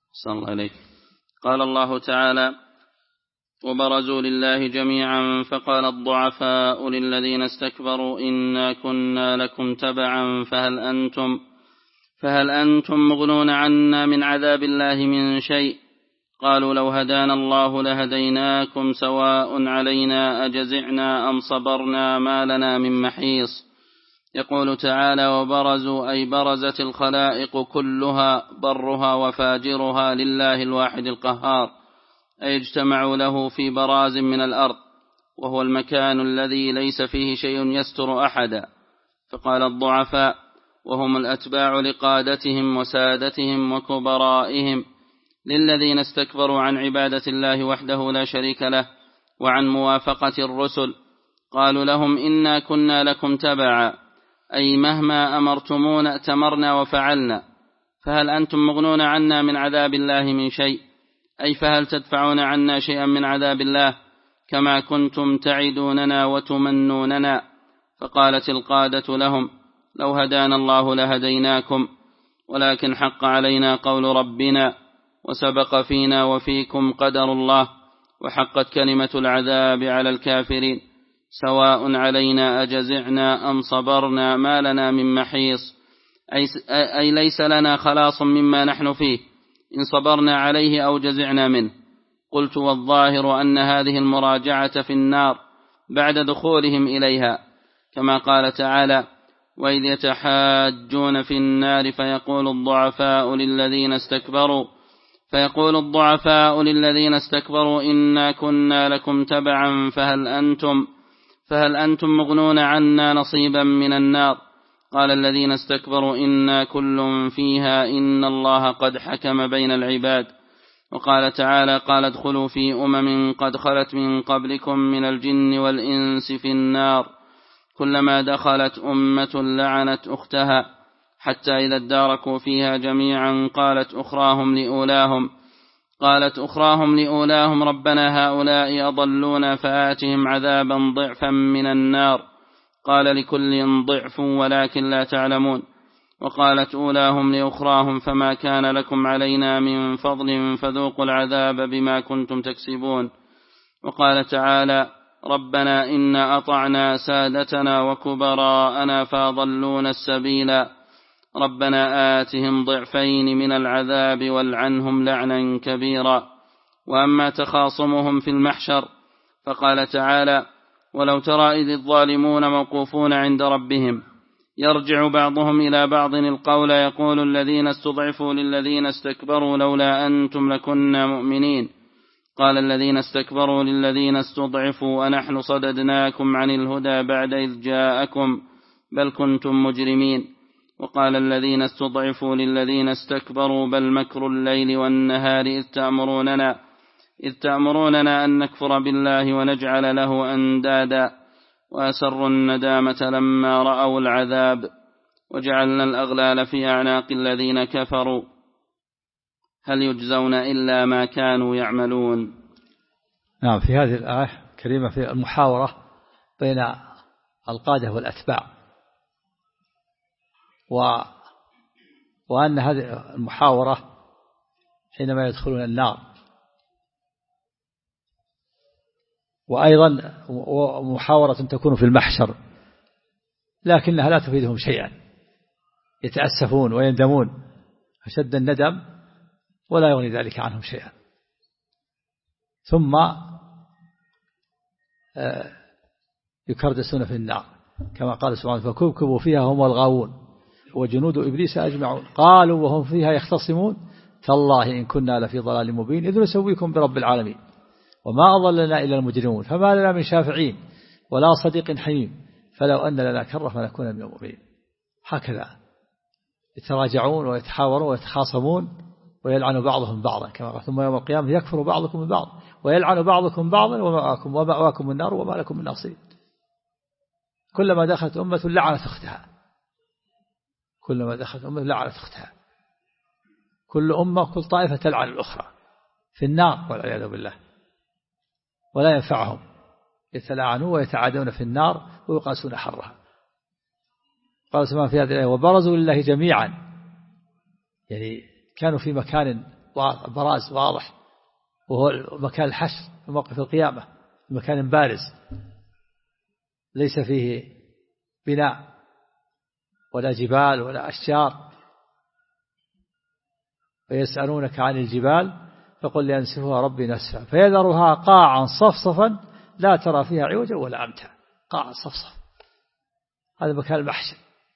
صلى الله عليه. قال الله تعالى: وبرزوا لله جميعا فقال الضعفاء للذين استكبروا إنا كنا لكم تبعا فهل أنتم مغنون عنا من عذاب الله من شيء؟ قالوا لو هدانا الله لهديناكم سواء علينا أجزعنا أم صبرنا ما لنا من محيص. يقول تعالى: وبرزوا أي برزت الخلائق كلها برها وفاجرها لله الواحد القهار، أي اجتمعوا له في براز من الأرض، وهو المكان الذي ليس فيه شيء يستر أحدا. فقال الضعفاء وهم الأتباع لقادتهم وسادتهم وكبرائهم للذين استكبروا عن عبادة الله وحده لا شريك له وعن موافقة الرسل، قالوا لهم إنا كنا لكم تبعا، أي مهما أمرتمونا ائتمرنا وفعلنا. فهل أنتم مغنون عنا من عذاب الله من شيء؟ أي فهل تدفعون عنا شيئا من عذاب الله كما كنتم تعدوننا وتمنوننا؟ فقالت القادة لهم: لو هدانا الله لهديناكم، ولكن حق علينا قول ربنا، وسبق فينا وفيكم قدر الله، وحقت كلمة العذاب على الكافرين، سواء علينا أجزعنا أم صبرنا ما لنا من محيص، أي ليس لنا خلاص مما نحن فيه إن صبرنا عليه أو جزعنا منه. قلت: والظاهر أن هذه المراجعة في النار بعد دخولهم إليها، كما قال تعالى: وإذ يتحاجون في النار فيقول الضعفاء للذين استكبروا إنا كنا لكم تبعا فهل أنتم مغنون عنا نصيبا من النار؟ قال الذين استكبروا إنا كل فيها إن الله قد حكم بين العباد. وقال تعالى: قال ادخلوا في أمم قد خلت من قبلكم من الجن والإنس في النار كلما دخلت أمة لعنت أختها حتى إذا اداركوا فيها جميعا قالت أخراهم لأولاهم ربنا هؤلاء أضلونا فآتهم عذابا ضعفا من النار. قال: لكل ضعف ولكن لا تعلمون. وقالت أولاهم لأخراهم فما كان لكم علينا من فضل فذوقوا العذاب بما كنتم تكسبون. وقال تعالى: ربنا إنا أطعنا سادتنا وكبراءنا فأضلونا السبيلا ربنا آتهم ضعفين من العذاب والعنهم لعنا كبيرا. وأما تخاصمهم في المحشر فقال تعالى: ولو ترى إذ الظالمون موقوفون عند ربهم يرجع بعضهم إلى بعض القول يقول الذين استضعفوا للذين استكبروا لولا أنتم لكنا مؤمنين. قال الذين استكبروا للذين استضعفوا أنحن صددناكم عن الهدى بعد إذ جاءكم بل كنتم مجرمين. وقال الذين استضعفوا للذين استكبروا بل مكر الليل والنهار إذ تأمروننا أن نكفر بالله ونجعل له أندادا وأسروا الندامة لما رأوا العذاب وجعلنا الأغلال في أعناق الذين كفروا هل يجزون إلا ما كانوا يعملون. نعم، في هذه الآية الكريمة في المحاورة بين القادة والأتباع، وأن هذه المحاورة حينما يدخلون النار، وأيضا محاورة تكون في المحشر لكنها لا تفيدهم شيئا، يتأسفون ويندمون أشد الندم ولا يغني ذلك عنهم شيئا. ثم يكردسون في النار كما قال سبحانه: فكبكبوا فيها هم الغاوون وجنود إبليس أجمعون قالوا وهم فيها يختصمون تالله إن كنا لفي ضلال مبين إذ نسويكم برب العالمين وما أضلنا إلا المجرمون فما لنا من شافعين ولا صديق حميم فلو أن لنا كرة فنكون من المؤمنين. هكذا يتراجعون ويتحاورون ويتخاصمون ويلعن بعضهم بعضا كما قال: ثم يوم القيامة يكفر بعضكم ببعض ويلعن بعضكم بعضا ومأواكم النار وما لكم من ناصرين. كلما دخلت أمة لعنت أختها، كل أمة كل طائفة تلعن الأخرى في النار والعياذ بالله، ولا ينفعهم، يتلاعنون ويتعادون في النار ويقاسون حرها. قال سبحانه في هذه الآية: وبرزوا لله جميعا، يعني كانوا في مكان براز واضح، وهو مكان الحشر في موقف القيامة، مكان بارز ليس فيه بناء ولا جبال ولا أشجار. ويسألونك عن الجبال فقل ينسفها ربي نسفا فيذرها قاعا صفصفا لا ترى فيها عوجا ولا أمتا. قاعا صفصف، هذا مكان المحشر.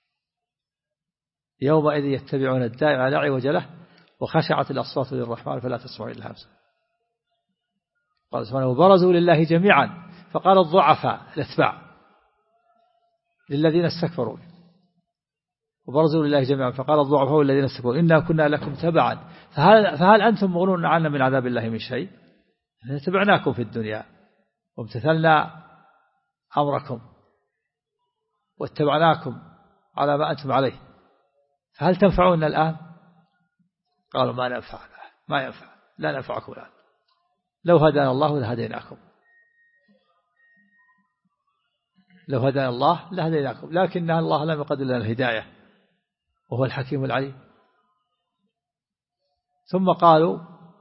يومئذ يتبعون الداعي لا عوج له وخشعت الأصوات للرحمن فلا تسمع إلا همسا. قال سبحانه وبرزوا لله جميعا فقال الضعفاء الأتباع للذين استكبروا، وبرزوا لله جميعا فقال الضعفاء الذين استكبروا إنا كنا لكم تبعا فهل أنتم مغنون عنا من عذاب الله من شيء؟ تبعناكم في الدنيا وامتثلنا أمركم واتبعناكم على ما أنتم عليه، فهل تنفعون الآن؟ قالوا ما ينفع لا ننفعكم الآن، لو هدانا الله لهديناكم، لو هدانا الله لهديناكم، لكن الله لم يقدر لنا الهداية وهو الحكيم العليم. ثم قالوا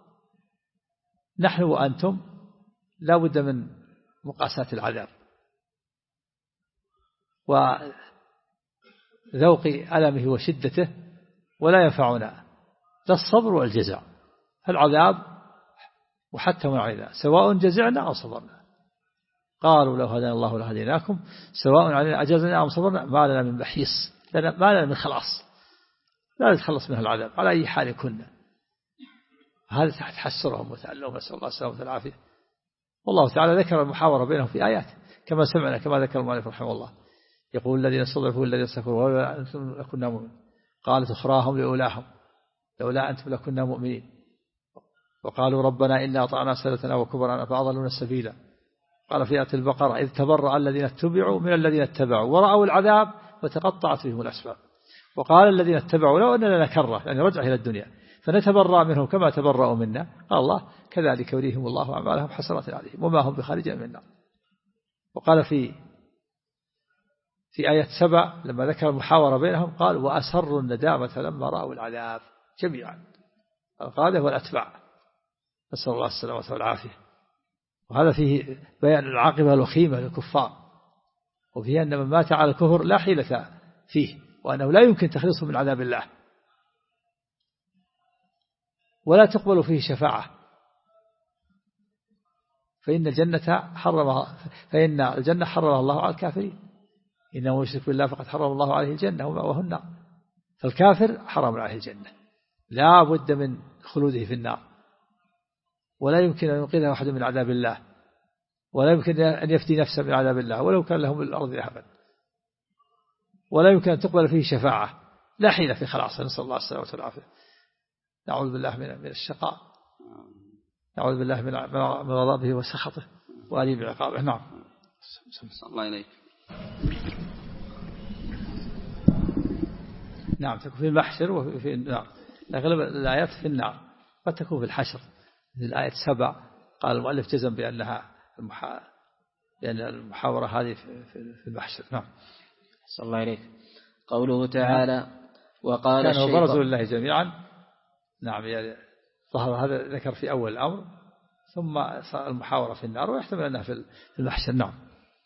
نحن وأنتم لا بد من مقاساة العذاب وذوق ألمه وشدته، ولا ينفعنا لا الصبر والجزع، فالعذاب وحتى من علينا سواء جزعنا أو صبرنا. قالوا لو هدانا الله لهديناكم سواء علينا أجزنا أو صبرنا ما لنا من محيص، ما لنا من خلاص، لا نتخلص من العذاب على أي حال كنا. هذا تحت حسرهم وتألهم، نسأل الله السلامة والعافية. والله تعالى ذكر المحاورة بينهم في آيات كما سمعنا، كما ذكر المؤلف رحمه الله، يقول الذين استضعفوا الذين استكبروا ولولا أنتم لكنا مؤمنين قالت أخراهم لأولاهم لولا أنتم لكنا مؤمنين وقالوا ربنا إنا أطعنا سادتنا وكبراءنا فأضلونا السبيل. قال في آية البقرة إذ تبرأ الذين اتبعوا من الذين اتبعوا ورأوا العذاب وتقطعت بهم الأسباب. وقال الذين اتبعوا لو أننا نكره يعني رجع إلى الدنيا فنتبرأ منهم كما تبرأوا منا. قال الله كذلك يريهم الله أعمالهم حسرات عليهم وما هم بخارجين من النار. وقال في آية 7 لما ذكر المحاورة بينهم قال وأسروا الندامة لما رأوا العذاب جميعا. القادة والأتباع، نسأل الله السلامة والعافية. وهذا فيه بيان العاقبة الوخيمة للكفار، وفيه أن من مات على الكفر لا حيلة فيه، وأنه لا يمكن تخلصه من عذاب الله، ولا تقبل فيه شفاعة، فإن الجنة حرمها الله على الكافرين، إنه يشرك بالله فقد حرم الله عليه الجنة ومأواه النار. فالكافر حرم عليه الجنة، لا بد من خلوده في النار، ولا يمكن أن ينقذه أحد من عذاب الله، ولا يمكن أن يفدي نفسه من عذاب الله ولو كان له من الأرض ذهبا، ولا يمكن أن تقبل فيه شفاعة، لا حين في خلاص. نسأل الله السلامة والعافية. نعوذ بالله من الشقاء، نعوذ بالله من غضبه وسخطه وأليم عقابه. نعم. صلى الله عليك. نعم تكون في المحشر وفي النار، أغلب الآيات في النار، قد تكون في الحشر. في الآية 7 قال المؤلف جزم بأن المحاورة هذه في المحشر. نعم. صلى الله عليك. قوله تعالى وقال كانوا برزوا لله جميعا. نعم يعني ظهر هذا ذكر في أول الأمر، ثم المحاورة في النار، ويحتمل أنها في المحشر. نعم.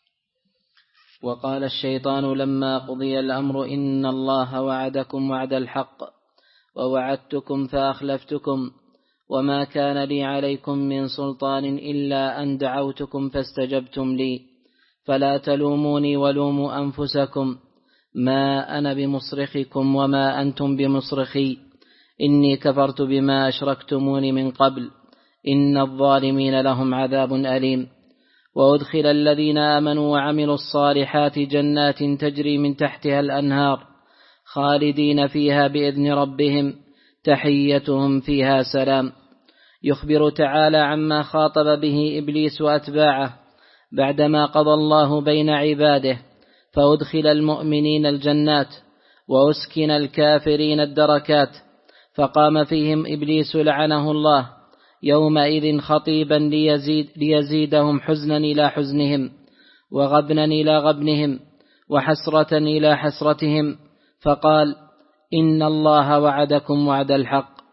وقال الشيطان لما قضي الأمر إن الله وعدكم وعد الحق ووعدتكم فأخلفتكم وما كان لي عليكم من سلطان إلا أن دعوتكم فاستجبتم لي فلا تلوموني ولوموا أنفسكم ما أنا بمصرخكم وما أنتم بمصرخي إني كفرت بما أشركتموني من قبل إن الظالمين لهم عذاب أليم. وأدخل الذين آمنوا وعملوا الصالحات جنات تجري من تحتها الأنهار خالدين فيها بإذن ربهم تحيتهم فيها سلام. يخبر تعالى عما خاطب به إبليس وأتباعه بعدما قضى الله بين عباده، فأدخل المؤمنين الجنات وأسكن الكافرين الدركات. فقام فيهم إبليس لعنه الله يومئذ خطيبا ليزيدهم حزنا إلى حزنهم وغبنا إلى غبنهم وحسرة إلى حسرتهم، فقال إن الله وعدكم وعد الحق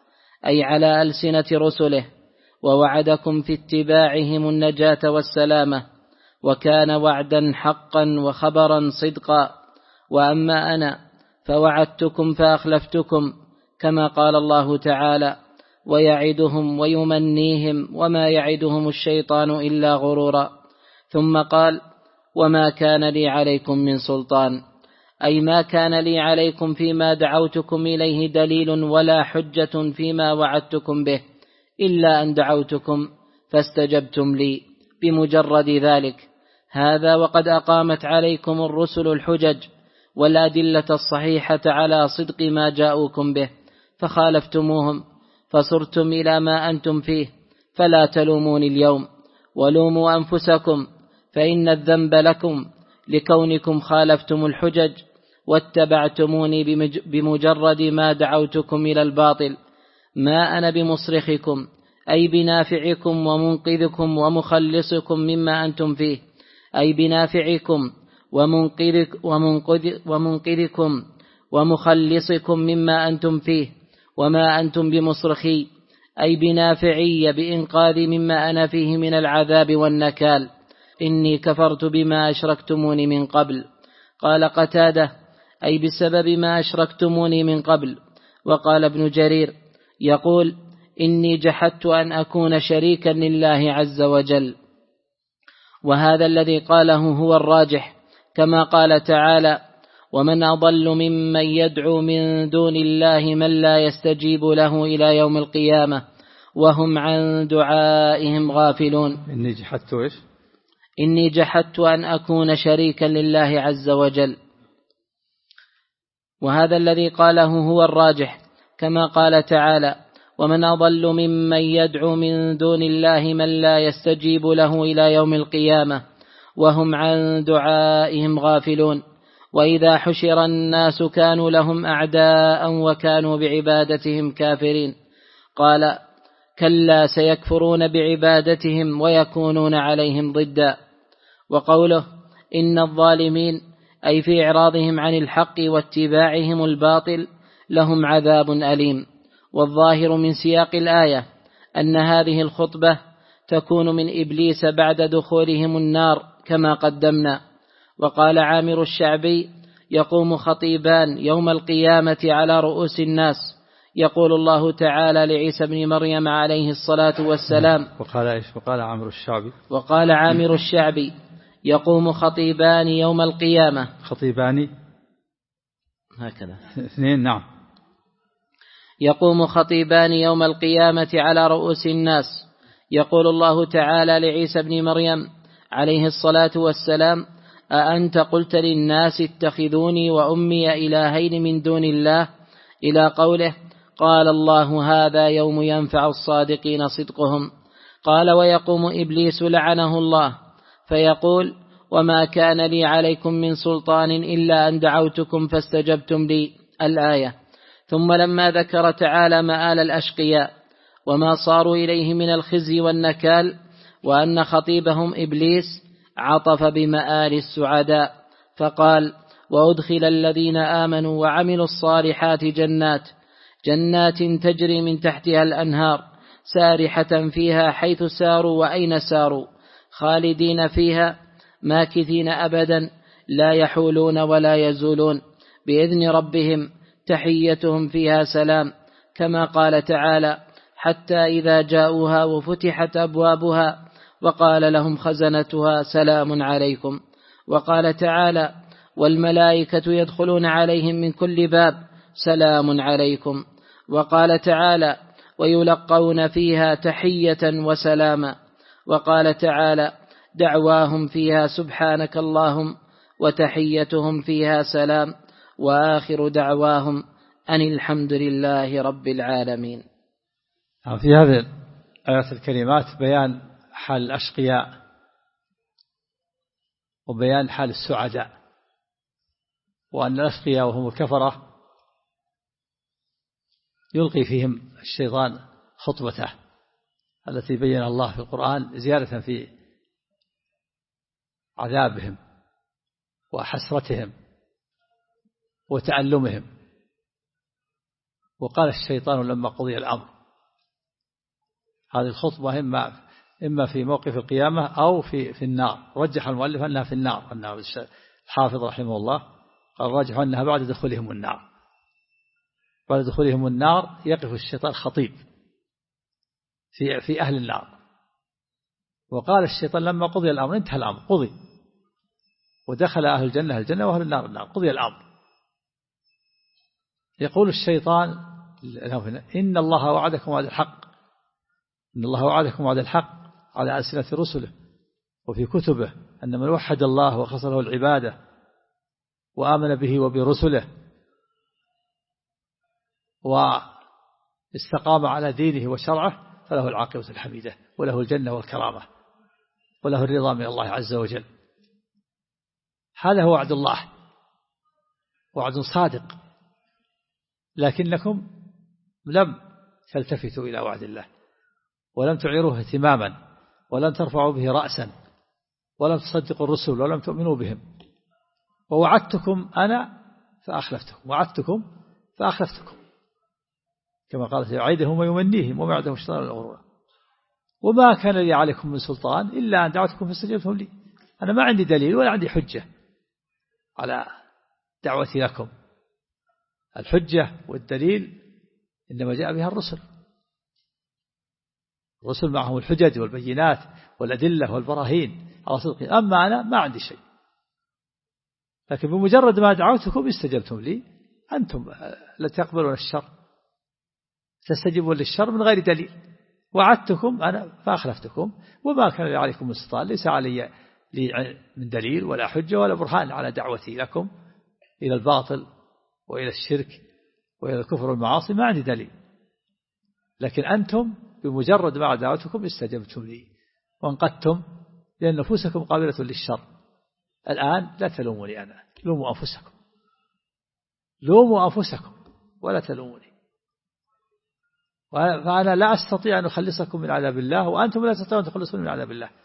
أي على ألسنة رسله، ووعدكم في اتباعهم النجاة والسلامة، وكان وعدا حقا وخبرا صدقا. وأما أنا فوعدتكم فأخلفتكم، كما قال الله تعالى: ويعدهم ويمنيهم وما يعدهم الشيطان إلا غرورا. ثم قال: وما كان لي عليكم من سلطان، أي ما كان لي عليكم فيما دعوتكم إليه دليل ولا حجة فيما وعدتكم به، إلا أن دعوتكم فاستجبتم لي بمجرد ذلك. هذا وقد أقامت عليكم الرسل الحجج والأدلة الصحيحة على صدق ما جاءوكم به، فخالفتموهم فصرتم إلى ما أنتم فيه. فلا تلوموني اليوم ولوموا أنفسكم، فإن الذنب لكم لكونكم خالفتم الحجج واتبعتموني بمجرد ما دعوتكم إلى الباطل. ما أنا بمصرخكم، أي بنافعكم ومنقذكم ومخلصكم مما أنتم فيه، أي بنافعكم ومنقذكم ومخلصكم مما أنتم فيه. وما أنتم بمصرخي، أي بنافعي بإنقاذ مما أنا فيه من العذاب والنكال. إني كفرت بما أشركتموني من قبل. قال قتادة: أي بسبب ما أشركتموني من قبل. وقال ابن جرير يقول: إني جحدت أن أكون شريكا لله عز وجل. وهذا الذي قاله هو الراجح، كما قال تعالى: ومن أضل ممن يدعو من دون الله من لا يستجيب له إلى يوم القيامة وهم عن دعائهم غافلون. إني جحدت أن أكون شريكا لله عز وجل. وهذا الذي قاله هو الراجح، كما قال تعالى: ومن أضل ممن يدعو من دون الله من لا يستجيب له إلى يوم القيامة وهم عن دعائهم غافلون. وإذا حشر الناس كانوا لهم أعداء وكانوا بعبادتهم كافرين. قال: كلا سيكفرون بعبادتهم ويكونون عليهم ضدا. وقوله: إن الظالمين، أي في إعراضهم عن الحق واتباعهم الباطل لهم عذاب أليم. والظاهر من سياق الآية أن هذه الخطبة تكون من إبليس بعد دخولهم النار كما قدمنا. وقال عامر الشعبي: يقوم خطيبان يوم القيامة على رؤوس الناس، يقول الله تعالى لعيسى بن مريم عليه الصلاة والسلام. وقال عامر الشعبي: يقوم خطيبان يوم القيامة. خطيبان هكذا اثنين. نعم. يقوم خطيبان يوم القيامة على رؤوس الناس، يقول الله تعالى لعيسى بن مريم عليه الصلاة والسلام: أأنت قلت للناس اتخذوني وأمي إلهين من دون الله، إلى قوله: قال الله: هذا يوم ينفع الصادقين صدقهم. قال: ويقوم إبليس لعنه الله فيقول: وما كان لي عليكم من سلطان إلا أن دعوتكم فاستجبتم لي. الآية. ثم لما ذكر تعالى مآل الأشقياء وما صاروا إليه من الخزي والنكال وأن خطيبهم إبليس، عطف بمآل السعداء فقال: وأدخل الذين آمنوا وعملوا الصالحات جنات تجري من تحتها الأنهار سارحة فيها حيث ساروا وأين ساروا خالدين فيها ماكثين أبدا لا يحولون ولا يزولون بإذن ربهم تحيتهم فيها سلام. كما قال تعالى: حتى إذا جاءوها وفتحت أبوابها وقال لهم خزنتها سلام عليكم. وقال تعالى: والملائكة يدخلون عليهم من كل باب سلام عليكم. وقال تعالى: ويلقون فيها تحية وسلاما. وقال تعالى: دعواهم فيها سبحانك اللهم وتحيتهم فيها سلام وآخر دعواهم أن الحمد لله رب العالمين. في هذه الآيات الكريمات بيان حال الأشقياء وبيان حال السعداء، وأن الأشقياء وهم الكفرة يلقي فيهم الشيطان خطبته التي بين الله في القرآن زيادة في عذابهم وحسرتهم وتألمهم. وقال الشيطان لما قضي الأمر هذه الخطبة إما في موقف القيامة أو في النار. رجح المؤلف أنها في النار، أنها الحافظ رحمه الله قال راجح أنها بعد دخولهم النار. بعد دخولهم النار يقف الشيطان خطيب في أهل النار. وقال الشيطان لما قضي الأمر انتهى الأمر قضي، ودخل أهل الجنة الجنة وأهل النار النار، قضي الأمر. يقول الشيطان إن الله وعدكم وعد الحق، إن الله وعدكم وعد الحق على ألسنة رسله وفي كتبه أن من وحد الله وخص له العبادة وآمن به وبرسله واستقام على دينه وشرعه فله العاقبة الحميدة وله الجنة والكرامة وله الرضا من الله عز وجل. هذا هو وعد الله، وعد صادق، لكنكم لم تلتفتوا إلى وعد الله ولم تعيروه اهتماما ولم ترفعوا به رأسا ولم تصدقوا الرسل ولم تؤمنوا بهم. ووعدتكم أنا فأخلفتكم، وعدتكم فأخلفتكم، كما قال يعيدهم ويمنيهم وما يعدهم الشيطان الغرور. وما كان لي عليكم من سلطان إلا أن دعوتكم فاستجبتم لي. أنا ما عندي دليل ولا عندي حجة على دعوتي لكم. الحجة والدليل إنما جاء بها الرسل معهم الحجج والبينات والأدلة والبراهين على صدق. أما أنا ما عندي شيء، لكن بمجرد ما دعوتكم استجبتم لي. أنتم لا تقبلون الشر، تستجيبون للشر من غير دليل. وعدتكم أنا فأخلفتكم وما كان لي عليكم من سلطان، ليس علي من دليل ولا حجة ولا برهان على دعوتي لكم إلى الباطل وإلى الشرك وإلى الكفر والمعاصي، ما عندي دليل. لكن أنتم بمجرد ما دعوتكم استجبتم لي وانقدتم، لأن نفوسكم قابلة للشر. الآن لا تلوموني أنا، لوموا أنفسكم ولا تلوموني. فأنا لا أستطيع أن أخلصكم من عذاب الله وأنتم لا تستطيعون أن تخلصون من عذاب الله.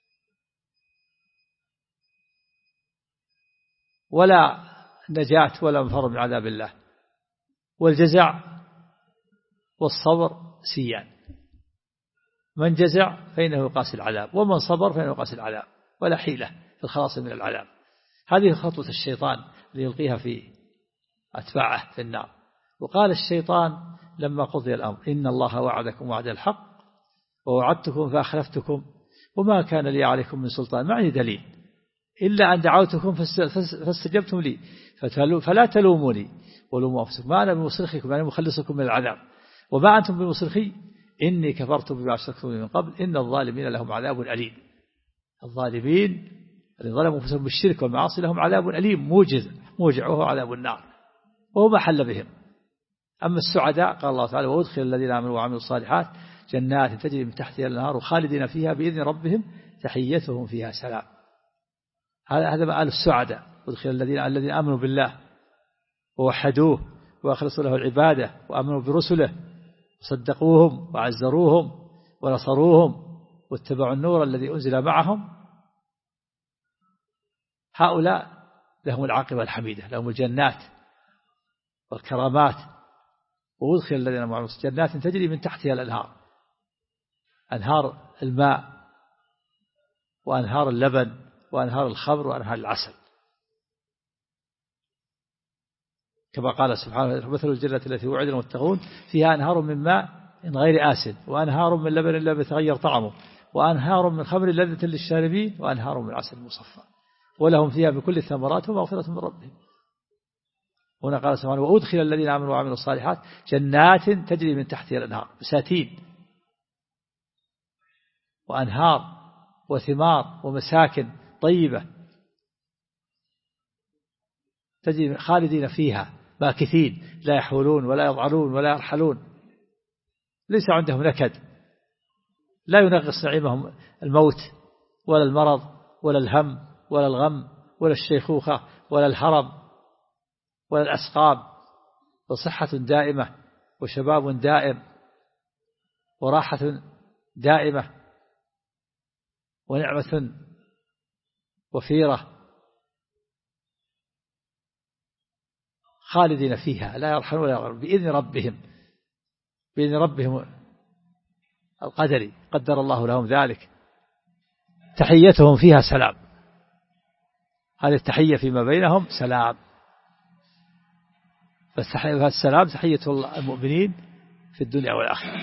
ولا نجاة ولا مفر من عذاب الله. والجزع والصبر سيان، من جزع فإنه يقاسي العذاب، ومن صبر فإنه يقاسي العذاب، ولا حيلة في الخلاص من العذاب. هذه خطوة الشيطان ليلقيها في أتباعه في النار. وقال الشيطان لما قضي الأمر إن الله وعدكم وعد الحق ووعدتكم فأخلفتكم وما كان لي عليكم من سلطان، ما عندي دليل إلا أن دعوتكم فاستجبتم لي فلا تلوموني ولوموا أنفسكم، ما أنا بمصرخكم يعني مخلصكم من العذاب، وما أنتم بمصرخي إني كفرت بما أشركتم من قبل إن الظالمين لهم عذاب أليم. الظالمين الذين ظلموا أنفسهم بالشرك والمعاصي لهم عذاب أليم موجع وهو عذاب النار، وهو ما حل بهم. أما السعداء قال الله تعالى وأدخل الذين آمنوا وعملوا الصالحات جنات تجري من تحتها الأنهار خالدين فيها بإذن ربهم تحيتهم فيها سلام. هذا مآل السعداء. أدخل الذين آمنوا بالله ووحدوه وأخلصوا له العبادة وآمنوا برسله وصدقوهم وعزروهم ونصروهم واتبعوا النور الذي أنزل معهم، هؤلاء لهم العاقبة الحميدة، لهم الجنات والكرامات. وأدخل الذين آمنوا جنات تجري من تحتها الأنهار، أنهار الماء وأنهار اللبن وأنهار الخمر وأنهار العسل، كما قال سبحانه مثل الجنة التي وعد المتقون فيها أنهار من ماء غير آسن وأنهار من لبن لا يتغير طعمه وأنهار من خمر لذة للشاربين وأنهار من عسل مصفى ولهم فيها بكل الثمرات ومغفرة من ربهم. هنا قال سبحانه وأدخل الذين آمنوا وعملوا الصالحات جنات تجري من تحتها الأنهار، بساتين وأنهار وثمار ومساكن طيبة تجري خالدين فيها ماكثين لا يحولون ولا يضعلون ولا يرحلون، ليس عندهم نكد، لا ينغص نعيمهم الموت ولا المرض ولا الهم ولا الغم ولا الشيخوخة ولا الهرم ولا الأسقام، وصحة دائمة وشباب دائم وراحة دائمة ونعمة وفيرة خالدين فيها لا يرحلون ولا يرحلون بإذن ربهم القدري قدر الله لهم ذلك، تحيتهم فيها سلام. هذه التحية فيما بينهم سلام، فالسلام تحية المؤمنين في الدنيا والآخرة.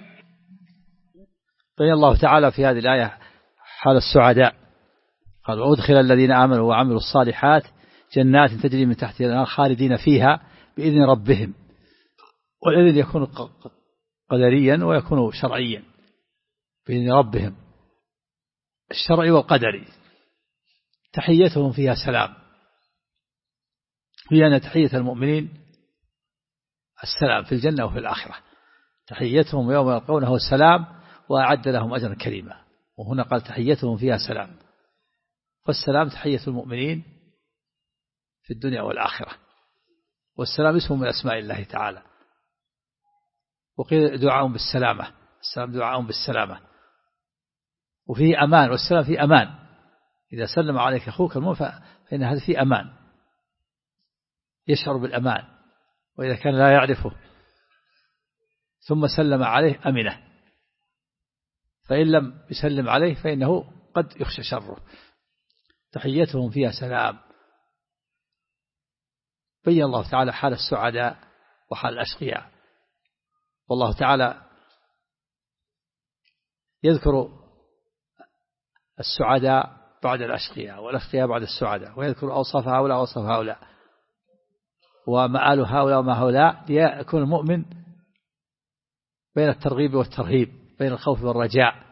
بين الله تعالى في هذه الآية حال السعداء، قال وأدخل الذين آمنوا وعملوا الصالحات جنات تجري من تحتها الأنهار خالدين فيها بإذن ربهم. والإذن يكون قدريا ويكون شرعيا، بإذن ربهم الشرعي والقدري. تحيتهم فيها سلام، هي أن تحية المؤمنين السلام في الجنة وفي الآخرة. تحيتهم يوم يلقونه السلام وأعد لهم أجرا كريما. وهنا قال تحيتهم فيها سلام، والسلام تحية المؤمنين في الدنيا والآخرة. والسلام اسم من أسماء الله تعالى، وقيل دعاء بالسلامة، السلام دعاء بالسلامة، وفيه أمان، والسلام فيه أمان. إذا سلم عليك أخوك المؤمن فإن هذا فيه أمان، يشعر بالأمان. وإذا كان لا يعرفه ثم سلم عليه أمنه، فإن لم يسلم عليه فإنه قد يخشى شره. تحيتهم فيها سلام. بين الله تعالى حال السعداء وحال الأشقياء. والله تعالى يذكر السعداء بعد الأشقياء والأشقياء بعد السعداء، ويذكر أوصاف هؤلاء وأوصاف هؤلاء ومآل هؤلاء وما هؤلاء، ليكون المؤمن بين الترغيب والترهيب، بين الخوف والرجاء،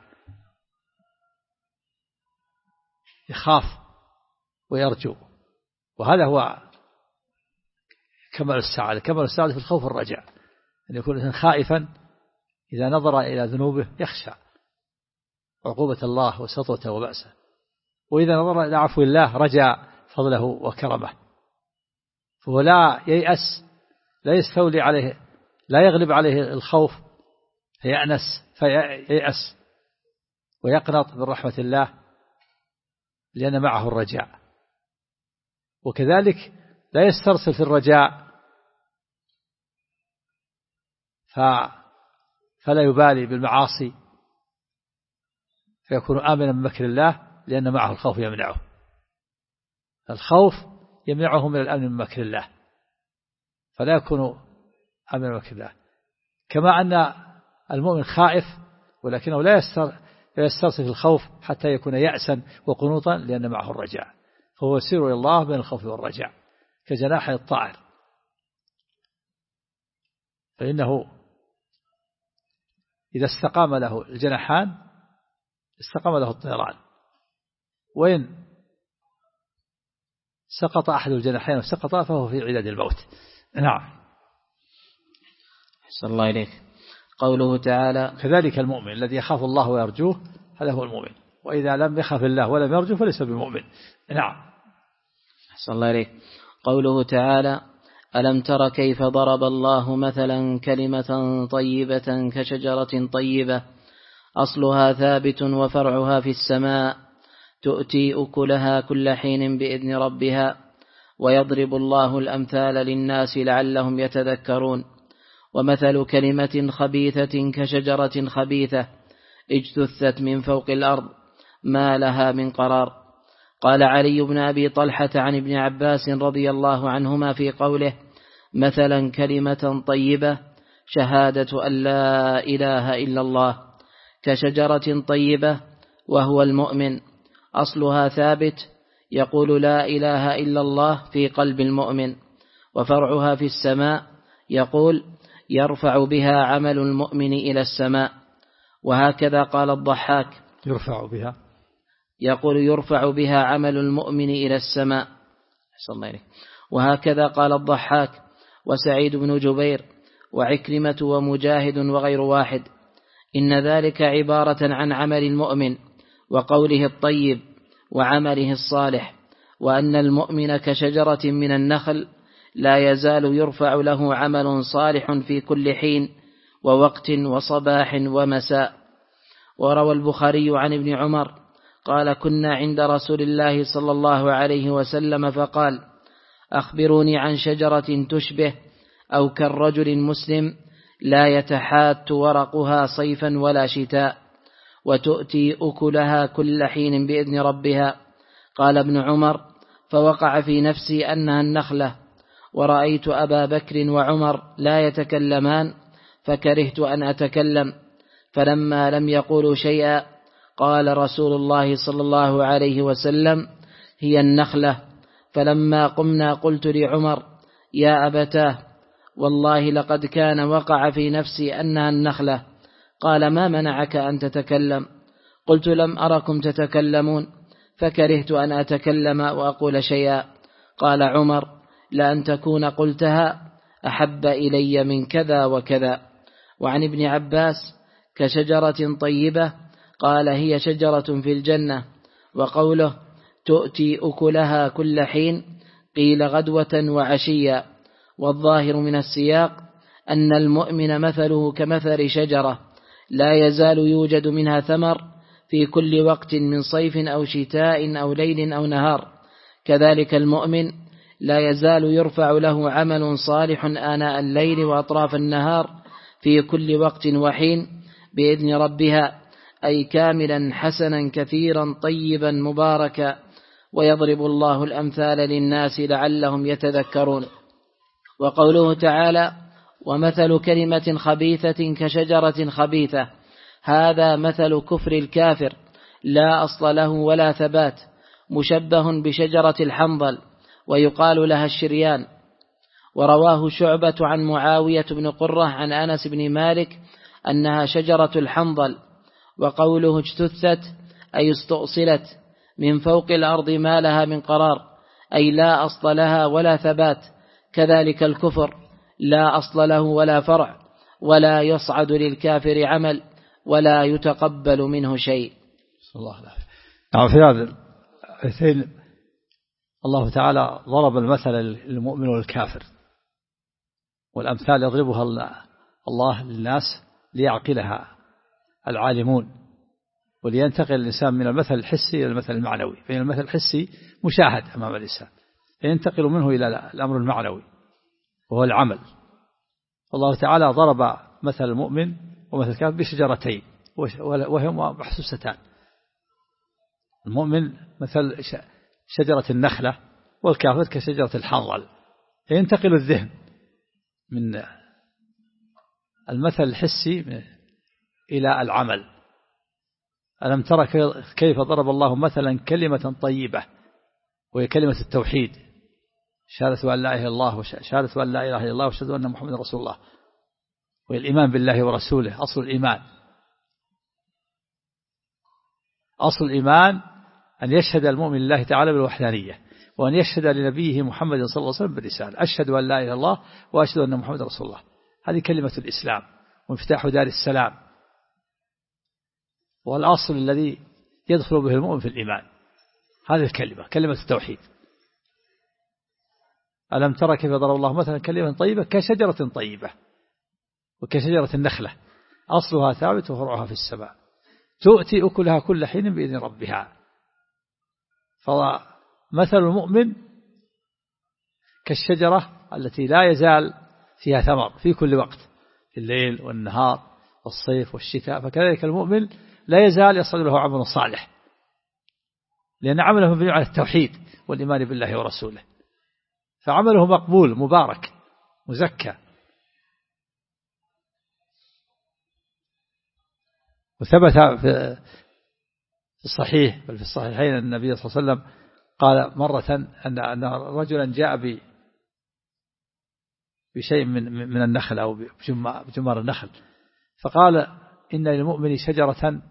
يخاف ويرجو. وهذا هو كمال السعادة. كمال السعادة في الخوف والرجاء، أن يكون الإنسان خائفا إذا نظر إلى ذنوبه يخشى عقوبة الله وسطوته وبأسه، وإذا نظر إلى عفو الله رجا فضله وكرمه. فهو لا ييأس، لا يستولي عليه، لا يغلب عليه الخوف فيأنس فييأس ويقنط من رحمة الله، لأن معه الرجاء. وكذلك لا يسترسل في الرجاء فلا يبالي بالمعاصي فيكون آمنا من مكر الله، لأن معه الخوف يمنعه. الخوف يمنعه من الأمن من مكر الله، فلا يكون آمنا من مكر الله. كما أن المؤمن خائف ولكنه لا يسترسل في الخوف حتى يكون يأسا وقنوطا، لأن معه الرجاء. فهو يسير إلى الله بين الخوف والرجاء كجناح الطائر، فإنه إذا استقام له الجناحان استقام له الطيران، وإن سقط أحد الجناحين وسقط فهو في عداد الموت. نعم. أحسن الله إليك. قوله تعالى كذلك المؤمن الذي يخاف الله ويرجوه هذا هو المؤمن، وإذا لم يخاف الله ولم يرجو فليس بمؤمن. نعم. أحسن الله إليك. قوله تعالى ألم تر كيف ضرب الله مثلا كلمة طيبة كشجرة طيبة أصلها ثابت وفرعها في السماء تؤتي أكلها كل حين بإذن ربها ويضرب الله الأمثال للناس لعلهم يتذكرون. ومثل كلمة خبيثة كشجرة خبيثة اجتثت من فوق الأرض ما لها من قرار. قال علي بن أبي طلحة عن ابن عباس رضي الله عنهما في قوله مثلا كلمة طيبة شهادة أن لا إله إلا الله كشجرة طيبة وهو المؤمن أصلها ثابت يقول لا إله إلا الله في قلب المؤمن، وفرعها في السماء يقول يرفع بها عمل المؤمن إلى السماء. وهكذا قال الضحاك يرفع بها عمل المؤمن إلى السماء. وهكذا قال الضحاك وسعيد بن جبير وعكرمة ومجاهد وغير واحد إن ذلك عبارة عن عمل المؤمن وقوله الطيب وعمله الصالح، وأن المؤمن كشجرة من النخل لا يزال يرفع له عمل صالح في كل حين ووقت وصباح ومساء. وروى البخاري عن ابن عمر قال كنا عند رسول الله صلى الله عليه وسلم فقال أخبروني عن شجرة تشبه أو كالرجل المسلم لا يتحات ورقها صيفا ولا شتاء، وتؤتي أكلها كل حين بإذن ربها. قال ابن عمر: فوقع في نفسي أنها النخلة، ورأيت أبا بكر وعمر لا يتكلمان فكرهت أن أتكلم، فلما لم يقولوا شيئا قال رسول الله صلى الله عليه وسلم: هي النخلة. فلما قمنا قلت لعمر: يا أبتاه، والله لقد كان وقع في نفسي أنها النخلة. قال: ما منعك أن تتكلم؟ قلت: لم أركم تتكلمون فكرهت أن أتكلم وأقول شيئا. قال عمر: لأن تكون قلتها أحب إلي من كذا وكذا. وعن ابن عباس: كشجرة طيبة، قال: هي شجرة في الجنة. وقوله: تؤتي أكلها كل حين، قيل غدوة وعشيا. والظاهر من السياق أن المؤمن مثله كمثل شجرة لا يزال يوجد منها ثمر في كل وقت من صيف أو شتاء أو ليل أو نهار، كذلك المؤمن لا يزال يرفع له عمل صالح آناء الليل وأطراف النهار في كل وقت وحين بإذن ربها، أي كاملا حسنا كثيرا طيبا مباركا. ويضرب الله الأمثال للناس لعلهم يتذكرون. وقوله تعالى: ومثل كلمة خبيثة كشجرة خبيثة، هذا مثل كفر الكافر لا أصل له ولا ثبات، مشبه بشجرة الحنظل ويقال لها الشريان. ورواه شعبة عن معاوية بن قرة عن أنس بن مالك أنها شجرة الحنظل. وقوله اجتثت أي استؤصلت من فوق الأرض ما لها من قرار، أي لا أصل لها ولا ثبات. كذلك الكفر لا أصل له ولا فرع، ولا يصعد للكافر عمل، ولا يتقبل منه شيء. صلى الله عليه وسلم. نعم، في هذا الاثنين الله تعالى ضرب المثل للمؤمن والكافر، والأمثال يضربها الله للناس ليعقلها العالمون، ولينتقل الإنسان من المثل الحسي إلى المثل المعنوي. فإن المثل الحسي مشاهد أمام الإنسان، ينتقل منه إلى الأمر المعنوي وهو العمل. الله تعالى ضرب مثل المؤمن ومثل الكافر بشجرتين وهما محسوستان. المؤمن مثل شجرة النخلة، والكافر كشجرة الحنظل. ينتقل الذهن من المثل الحسي إلى العمل. ألم ترى كيف ضرب الله مثلا كلمة طيبة، وهي كلمة التوحيد، شهادة أن لا إله إلا الله وشهادة أن لا إله إلا الله وشهادة أن محمد رسول الله، والإيمان بالله ورسوله. أصل الإيمان، أصل الإيمان أن يشهد المؤمن لله تعالى بالوحدانية، وأن يشهد لنبيه محمد صلى الله عليه وسلم بالرسالة. أشهد أن لا إله إلا الله وأشهد أن محمد رسول الله. هذه كلمة الإسلام ومفتاح دار السلام، والأصل الذي يدخل به المؤمن في الإيمان. هذه الكلمة كلمة التوحيد. ألم ترى كيف ضرب الله مثلا كلمة طيبة كشجرة طيبة وكشجرة النخلة أصلها ثابت وفرعها في السماء تؤتي أكلها كل حين بإذن ربها. فمثل المؤمن كالشجرة التي لا يزال فيها ثمر في كل وقت، في الليل والنهار والصيف والشتاء. فكذلك المؤمن لا يزال يصعد له عمل صالح، لأن عمله مبني على التوحيد والإيمان بالله ورسوله، فعمله مقبول مبارك مزكى. وثبت في الصحيح بل في الصحيحين أن النبي صلى الله عليه وسلم قال مرة أن رجلا جاء بشيء من النخل أو بجمار النخل، فقال: إن للمؤمن شجرة،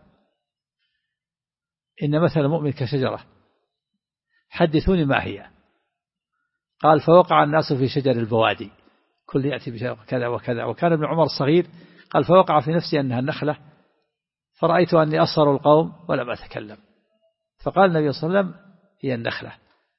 إن مثل المؤمن كشجرة، حدثوني ما هي. قال: فوقع الناس في شجر البوادي، كل يأتي بشجر كذا وكذا. وكان ابن عمر صغير، قال: فوقع في نفسي أنها النخلة، فرأيت أني أصغر القوم ولم أتكلم. فقال النبي صلى الله عليه وسلم: هي النخلة.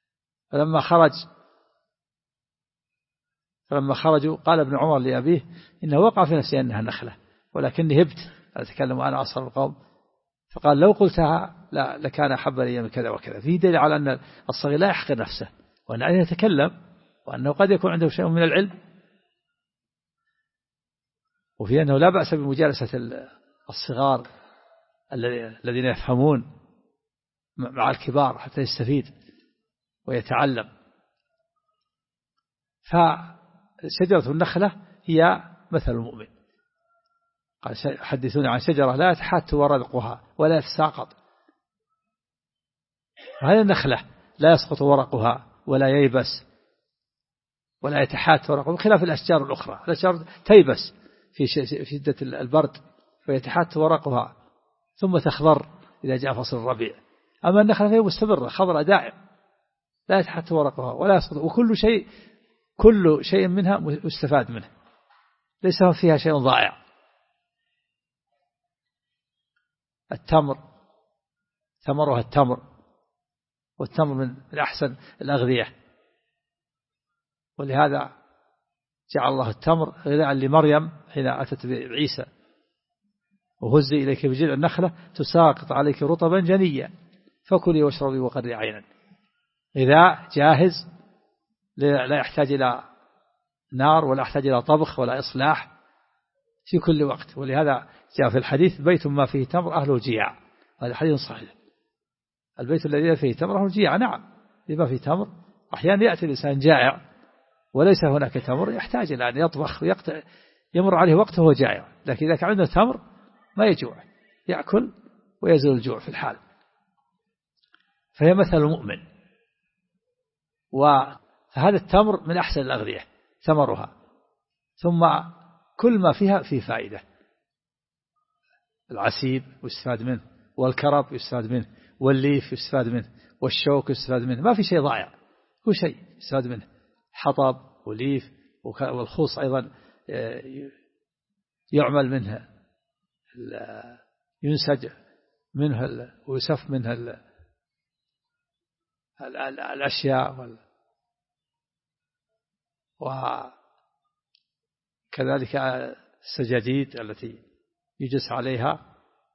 فلما خرجوا قال ابن عمر لأبيه: إنه وقع في نفسي أنها النخلة، ولكني هبت أتكلم وأنا أصغر القوم. فقال: لو قلتها لا لكان أحب لي من كذا وكذا. في دليل على أن الصغير لا يحقر نفسه، وأنه يتكلم، وأنه قد يكون عنده شيء من العلم. وفي أنه لا بأس بمجالسة الصغار الذين يفهمون مع الكبار حتى يستفيد ويتعلم. فشجرة النخلة هي مثل المؤمن. قال حدثوني عن شجرة لا يتحات ورقها ولا يتساقط. هذه النخلة لا يسقط ورقها ولا ييبس ولا يتحات ورقها، بخلاف الأشجار الأخرى. الأشجار تيبس في شدة البرد فيتحات ورقها ثم تخضر إذا جاء فصل الربيع. أما النخلة فهي مستمرة خضراء دائم لا يتحات ورقها ولا يسقط، وكل شيء منها مستفاد منه، ليس فيها شيء ضائع. التمر ثمرها التمر، والتمر من أحسن الأغذية، ولهذا جعل الله التمر غذاء لمريم حين أتت بعيسى: وهزي إليك بجذع النخلة تساقط عليك رطبا جنيا فكلي واشربي وقري عينا. غذاء جاهز لا يحتاج إلى نار ولا يحتاج إلى طبخ ولا إصلاح في كل وقت. ولهذا جاء في الحديث: بيت ما فيه تمر أهله جياع. هذا حديث صحيح. البيت الذي فيه تمر أهله جياع. نعم، لما فيه تمر أحيانا يأتي الإنسان جائع وليس هناك تمر، يحتاج إلى أن يطبخ يمر عليه وقت وهو جائع. لكن إذا كان عنده تمر ما يجوع، يأكل ويزول الجوع في الحال. فهي مثل المؤمن. وهذا التمر من أحسن الأغذية ثمرها، ثم كل ما فيها فيه فائدة. العسيب يستفاد منه، والكرب يستفاد منه، والليف يستفاد منه، والشوك يستفاد منه، ما في شيء ضائع، كل شيء يستفاد منه. حطب وليف والخوص أيضا يعمل منها، ينسج منها ويسف منها الأشياء وكذلك السجاجيد التي يجلس عليها.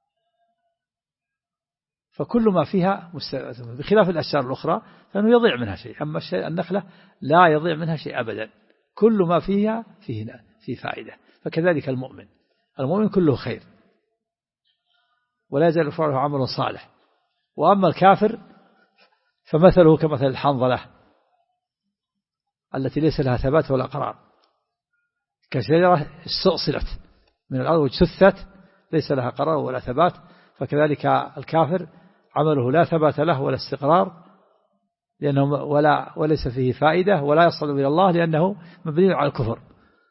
فكل ما فيها بخلاف الأشجار الأخرى فإنه يضيع منها شيء. أما النخلة لا يضيع منها شيء أبدا، كل ما فيها فيه فائدة. فكذلك المؤمن كله خير ولا يزال فعله عمل صالح. وأما الكافر فمثله كمثل الحنظلة التي ليس لها ثبات ولا قرار، كشجرة استؤصلت من الأرض واجتثت ليس لها قرار ولا ثبات. فكذلك الكافر عمله لا ثبات له ولا استقرار، لأنه وليس فيه فائدة ولا يصل إلى الله لأنه مبني على الكفر.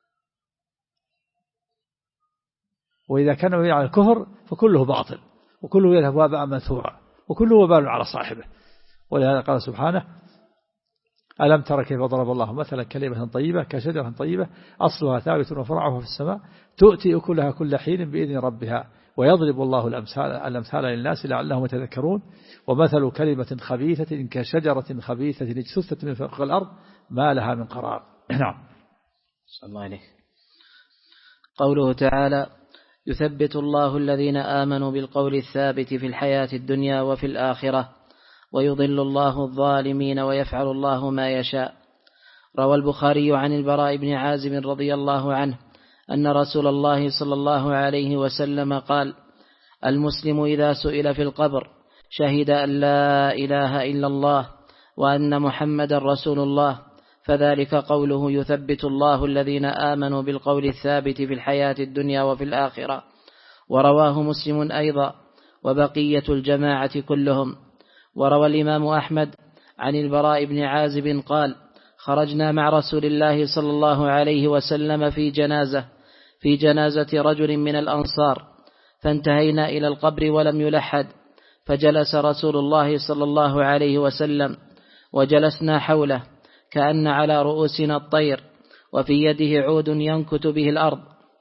وإذا كان مبني على الكفر فكله باطل وكله يذهب هباء منثورا وكله وبال على صاحبه. ولهذا قال سبحانه: ألم تر كيف ضرب الله مثلا كلمة طيبة كشجرة طيبة أصلها ثابت وفرعها في السماء تؤتي أكلها كل حين بإذن ربها ويضرب الله الأمثال للناس لعلهم يتذكرون. ومثل كلمة خبيثة كشجرة خبيثة اجتثت من فوق الأرض ما لها من قرار. نعم. صلى الله عليه. قوله تعالى: يثبت الله الذين آمنوا بالقول الثابت في الحياة الدنيا وفي الآخرة ويضل الله الظالمين ويفعل الله ما يشاء. روى البخاري عن البراء بن عازب رضي الله عنه أن رسول الله صلى الله عليه وسلم قال: المسلم إذا سئل في القبر شهد أن لا إله إلا الله وأن محمد رسول الله فذلك قوله يثبت الله الذين آمنوا بالقول الثابت في الحياة الدنيا وفي الآخرة. ورواه مسلم أيضا وبقية الجماعة كلهم. وروى الإمام أحمد عن البراء بن عازب قال: خرجنا مع رسول الله صلى الله عليه وسلم في جنازة رجل من الأنصار فانتهينا إلى القبر ولم يلحد، فجلس رسول الله صلى الله عليه وسلم وجلسنا حوله كأن على رؤوسنا الطير وفي يده عود ينكت به الأرض،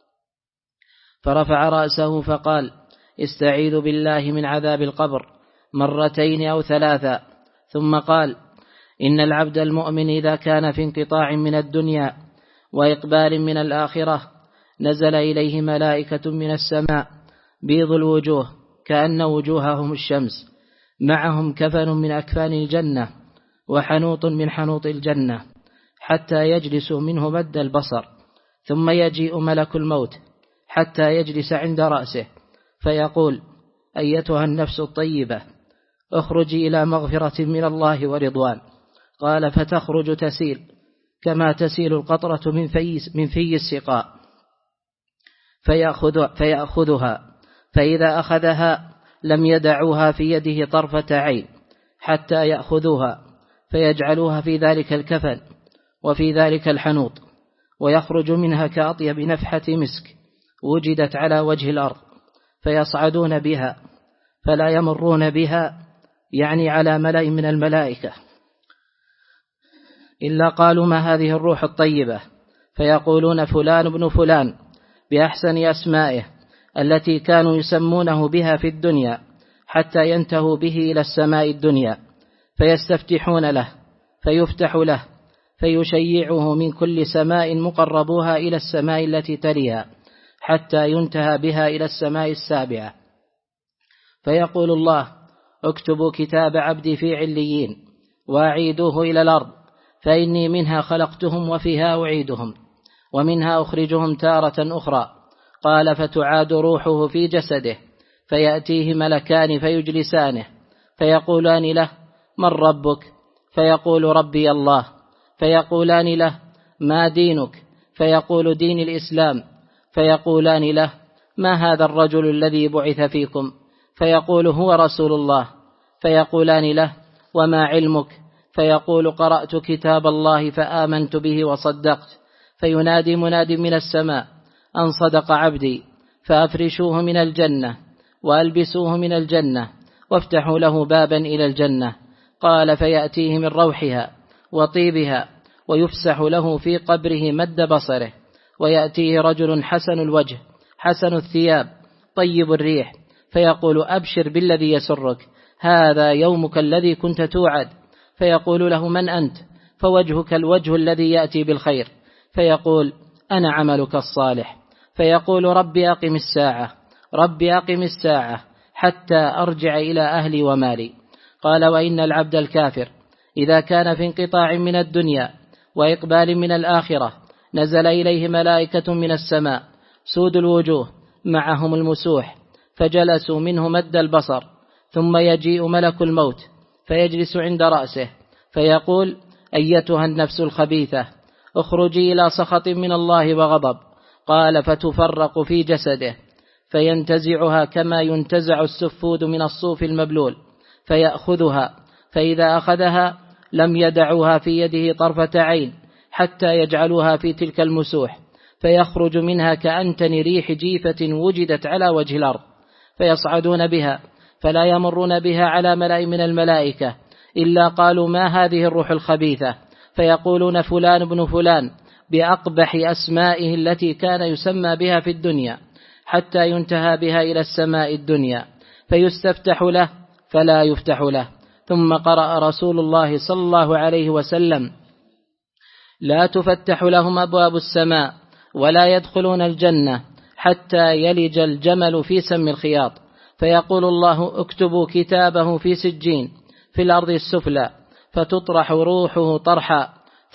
فرفع رأسه فقال: استعيذ بالله من عذاب القبر مرتين أو ثلاثا، ثم قال: إن العبد المؤمن إذا كان في انقطاع من الدنيا وإقبال من الآخرة نزل إليه ملائكة من السماء بيض الوجوه كأن وجوههم الشمس، معهم كفن من أكفان الجنة وحنوط من حنوط الجنة، حتى يجلسوا منه مد البصر، ثم يجيء ملك الموت حتى يجلس عند رأسه فيقول: أيتها النفس الطيبة، اخرجي إلى مغفرة من الله ورضوان. قال: فتخرج تسيل كما تسيل القطرة من في السقاء، فيأخذها، فإذا أخذها لم يدعوها في يده طرفة عين حتى يأخذوها فيجعلوها في ذلك الكفن وفي ذلك الحنوط، ويخرج منها كأطيب نفحة مسك وجدت على وجه الأرض، فيصعدون بها فلا يمرون بها، يعني على ملأ من الملائكة، إلا قالوا: ما هذه الروح الطيبة؟ فيقولون: فلان ابن فلان، بأحسن أسمائه التي كانوا يسمونه بها في الدنيا، حتى ينتهوا به إلى السماء الدنيا، فيستفتحون له فيفتح له، فيشيعه من كل سماء مقربوها إلى السماء التي تليها، حتى ينتهى بها إلى السماء السابعة. فيقول الله: اكتبوا كتاب عبدي في عليين وأعيدوه إلى الأرض، فإني منها خلقتهم وفيها أعيدهم ومنها أخرجهم تارة أخرى. قال: فتعاد روحه في جسده، فيأتيه ملكان فيجلسانه، فيقولان له: من ربك؟ فيقول: ربي الله. فيقولان له: ما دينك؟ فيقول: دين الإسلام. فيقولان له: ما هذا الرجل الذي بعث فيكم؟ فيقول: هو رسول الله. فيقولان له: وما علمك؟ فيقول: قرأت كتاب الله فآمنت به وصدقت. فينادي مناد من السماء: أن صدق عبدي، فأفرشوه من الجنة وألبسوه من الجنة وافتحوا له بابا إلى الجنة. قال: فيأتيه من روحها وطيبها، ويفسح له في قبره مد بصره، ويأتيه رجل حسن الوجه حسن الثياب طيب الريح، فيقول: أبشر بالذي يسرك، هذا يومك الذي كنت توعد. فيقول له: من أنت؟ فوجهك الوجه الذي يأتي بالخير. فيقول: أنا عملك الصالح. فيقول: ربي أقم الساعة، ربي أقم الساعة حتى أرجع إلى أهلي ومالي. قال: وإن العبد الكافر إذا كان في انقطاع من الدنيا وإقبال من الآخرة، نزل إليه ملائكة من السماء سود الوجوه معهم المسوح، فجلسوا منه مد البصر، ثم يجيء ملك الموت فيجلس عند رأسه، فيقول: أيتها النفس الخبيثة، اخرجي إلى سخط من الله وغضب. قال: فتفرق في جسده، فينتزعها كما ينتزع السفود من الصوف المبلول، فيأخذها، فإذا أخذها لم يدعوها في يده طرفة عين حتى يجعلوها في تلك المسوح، فيخرج منها كأنتن ريح جيفة وجدت على وجه الأرض، فيصعدون بها فلا يمرون بها على ملأ من الملائكة، إلا قالوا: ما هذه الروح الخبيثة؟ فيقولون: فلان ابن فلان، بأقبح أسمائه التي كان يسمى بها في الدنيا، حتى ينتهى بها إلى السماء الدنيا، فيستفتح له فلا يفتح له. ثم قرأ رسول الله صلى الله عليه وسلم: لا تفتح لهم أبواب السماء ولا يدخلون الجنة حتى يلج الجمل في سم الخياط. فيقول الله: اكتبوا كتابه في سجين في الأرض السفلى، فتطرح روحه طرحا.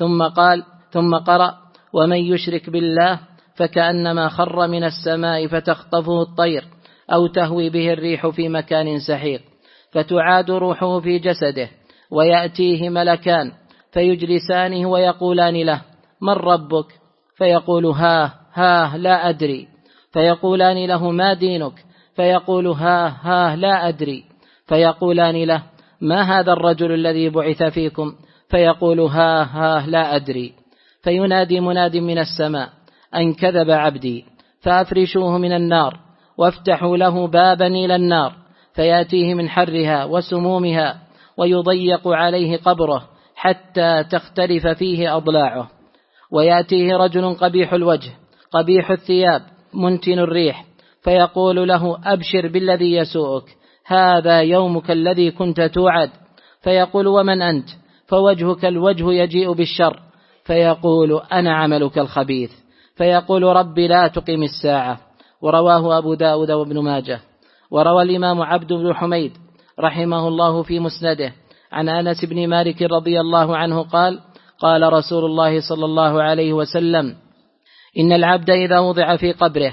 ثم قرأ: ومن يشرك بالله فكأنما خر من السماء فتخطفه الطير أو تهوي به الريح في مكان سحيق. فتعاد روحه في جسده، ويأتيه ملكان فيجلسانه ويقولان له: من ربك؟ فيقول: ها لا أدري. فيقولان له: ما دينك؟ فيقول: ها لا أدري. فيقولان له: ما هذا الرجل الذي بعث فيكم؟ فيقول: ها لا أدري. فينادي مناد من السماء: أن كذب عبدي، فأفرشوه من النار وافتحوا له بابا إلى النار، فيأتيه من حرها وسمومها، ويضيق عليه قبره حتى تختلف فيه أضلاعه. ويأتيه رجل قبيح الوجه قبيح الثياب منتن الريح، فيقول له: أبشر بالذي يسوءك، هذا يومك الذي كنت توعد. فيقول: ومن أنت؟ فوجهك الوجه يجيء بالشر. فيقول: أنا عملك الخبيث. فيقول: ربي لا تقم الساعة. ورواه أبو داود وابن ماجه. وروى الإمام عبد بن حميد رحمه الله في مسنده عن أنس بن مالك رضي الله عنه قال: قال رسول الله صلى الله عليه وسلم: إن العبد إذا وضع في قبره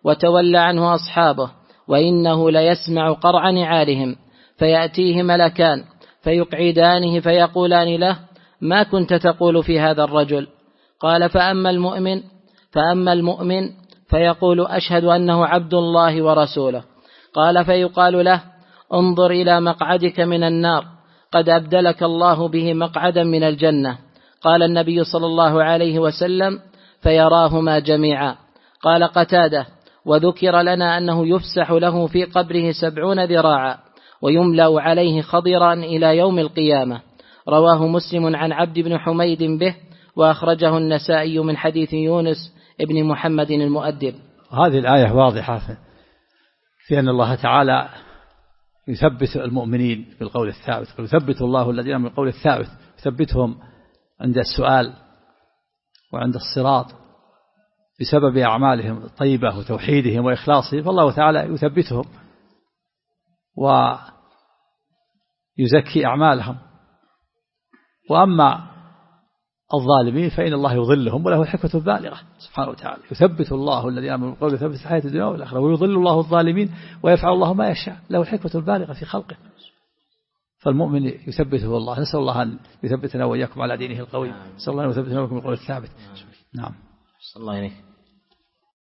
وتولى عنه أصحابه، وإنه ليسمع قرع نعالهم، فيأتيه ملكان فيقعدانه فيقولان له: ما كنت تقول في هذا الرجل؟ قال: فأما المؤمن فيقول: أشهد أنه عبد الله ورسوله. قال: فيقال له: انظر إلى مقعدك من النار، قد أبدلك الله به مقعدا من الجنة. قال النبي صلى الله عليه وسلم: فيراهما جميعا. قال قتادة: وذكر لنا أنه يفسح له في قبره 70 ذراعا ويملأ عليه خضرا إلى يوم القيامة. رواه مسلم عن عبد بن حميد به، وأخرجه النسائي من حديث يونس ابن محمد المؤدب. هذه الآية واضحة في أن الله تعالى يثبت المؤمنين بالقول الثابت، يثبت الله الذين من القول الثابت، يثبتهم عند السؤال وعند الصراط بسبب أعمالهم الطيبة وتوحيدهم وإخلاصهم، فالله تعالى يثبتهم ويزكي أعمالهم. وأما الظالمين فإن الله يضلهم وله الحكمة البالغة سبحانه وتعالى. يثبت الله الذين آمنوا بالقول الثابت في الحياة الدنيا والآخرة، ويضل الله الظالمين ويفعل الله ما يشاء، له الحكمة البالغة في خلقه. فالمؤمن يثبته الله. نسأل الله أن يثبتنا وإياكم على دينه القوي. نسأل الله أن يثبتنا وإياكم بالقول الثابت. نعم. صلى الله عليه.